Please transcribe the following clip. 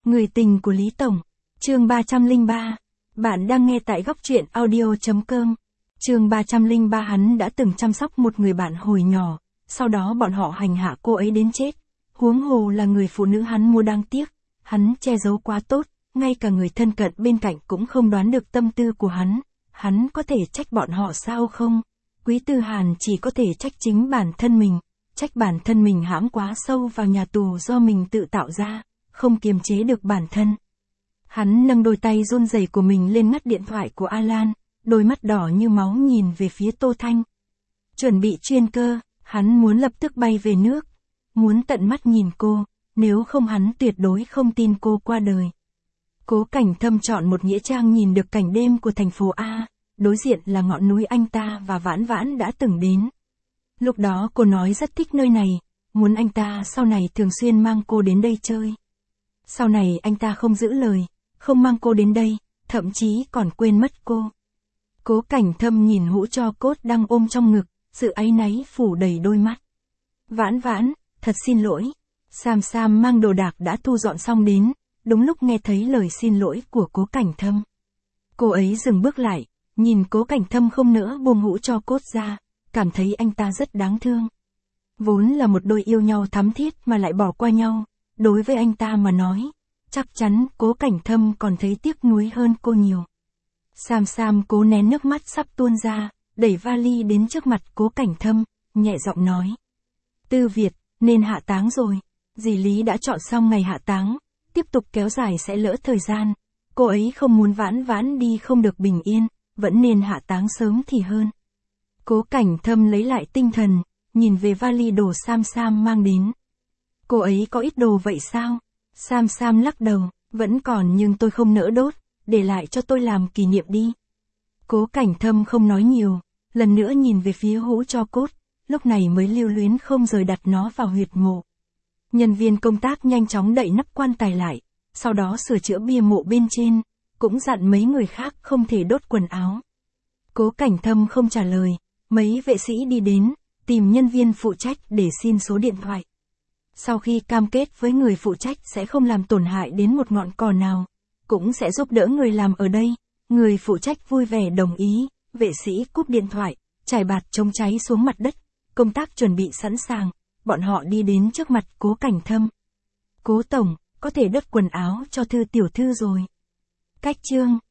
Người tình của Lý Tổng. Chương 303. Bạn đang nghe tại góc truyện audio.com. Chương 303. Hắn đã từng chăm sóc một người bạn hồi nhỏ, sau đó bọn họ hành hạ cô ấy đến chết. Huống hồ là người phụ nữ hắn mua, đáng tiếc, hắn che giấu quá tốt, ngay cả người thân cận bên cạnh cũng không đoán được tâm tư của hắn. Hắn có thể trách bọn họ sao không? Quý Tư Hàn chỉ có thể trách chính bản thân mình, trách bản thân mình hãm quá sâu vào nhà tù do mình tự tạo ra, không kiềm chế được bản thân. Hắn nâng đôi tay run rẩy của mình lên ngắt điện thoại của Alan, đôi mắt đỏ như máu nhìn về phía Tô Thanh. Chuẩn bị chuyên cơ, hắn muốn lập tức bay về nước, muốn tận mắt nhìn cô, nếu không hắn tuyệt đối không tin cô qua đời. Cố Cảnh Thâm chọn một nghĩa trang nhìn được cảnh đêm của thành phố A, đối diện là ngọn núi anh ta và Vãn Vãn đã từng đến. Lúc đó cô nói rất thích nơi này, muốn anh ta sau này thường xuyên mang cô đến đây chơi. Sau này anh ta không giữ lời, không mang cô đến đây, thậm chí còn quên mất cô. Cố Cảnh Thâm nhìn hũ tro cốt đang ôm trong ngực, sự áy náy phủ đầy đôi mắt. Vãn Vãn, thật xin lỗi. Sam Sam mang đồ đạc đã thu dọn xong đến, đúng lúc nghe thấy lời xin lỗi của Cố Cảnh Thâm. Cô ấy dừng bước lại, nhìn Cố Cảnh Thâm không nỡ buông hũ tro cốt ra, cảm thấy anh ta rất đáng thương. Vốn là một đôi yêu nhau thắm thiết mà lại bỏ qua nhau, đối với anh ta mà nói, chắc chắn Cố Cảnh Thâm còn thấy tiếc nuối hơn cô nhiều. Sam Sam cố nén nước mắt sắp tuôn ra, đẩy vali đến trước mặt Cố Cảnh Thâm, nhẹ giọng nói. Tư Việt, nên hạ táng rồi. Dì Lý đã chọn xong ngày hạ táng, tiếp tục kéo dài sẽ lỡ thời gian. Cô ấy không muốn Vãn Vãn đi không được bình yên, vẫn nên hạ táng sớm thì hơn. Cố Cảnh Thâm lấy lại tinh thần, nhìn về vali đồ Sam Sam mang đến. Cô ấy có ít đồ vậy sao? Sam Sam lắc đầu, vẫn còn nhưng tôi không nỡ đốt, để lại cho tôi làm kỷ niệm đi. Cố Cảnh Thâm không nói nhiều, lần nữa nhìn về phía hũ tro cốt, lúc này mới lưu luyến không rời đặt nó vào huyệt mộ. Nhân viên công tác nhanh chóng đậy nắp quan tài lại, sau đó sửa chữa bia mộ bên trên, cũng dặn mấy người khác không thể đốt quần áo. Cố Cảnh Thâm không trả lời, mấy vệ sĩ đi đến, tìm nhân viên phụ trách để xin số điện thoại. Sau khi cam kết với người phụ trách sẽ không làm tổn hại đến một ngọn cỏ nào, cũng sẽ giúp đỡ người làm ở đây, người phụ trách vui vẻ đồng ý, vệ sĩ cúp điện thoại, trải bạt chống cháy xuống mặt đất, công tác chuẩn bị sẵn sàng, bọn họ đi đến trước mặt Cố Cảnh Thâm. Cố Tổng, có thể đốt quần áo cho Thư tiểu thư rồi. Cách chương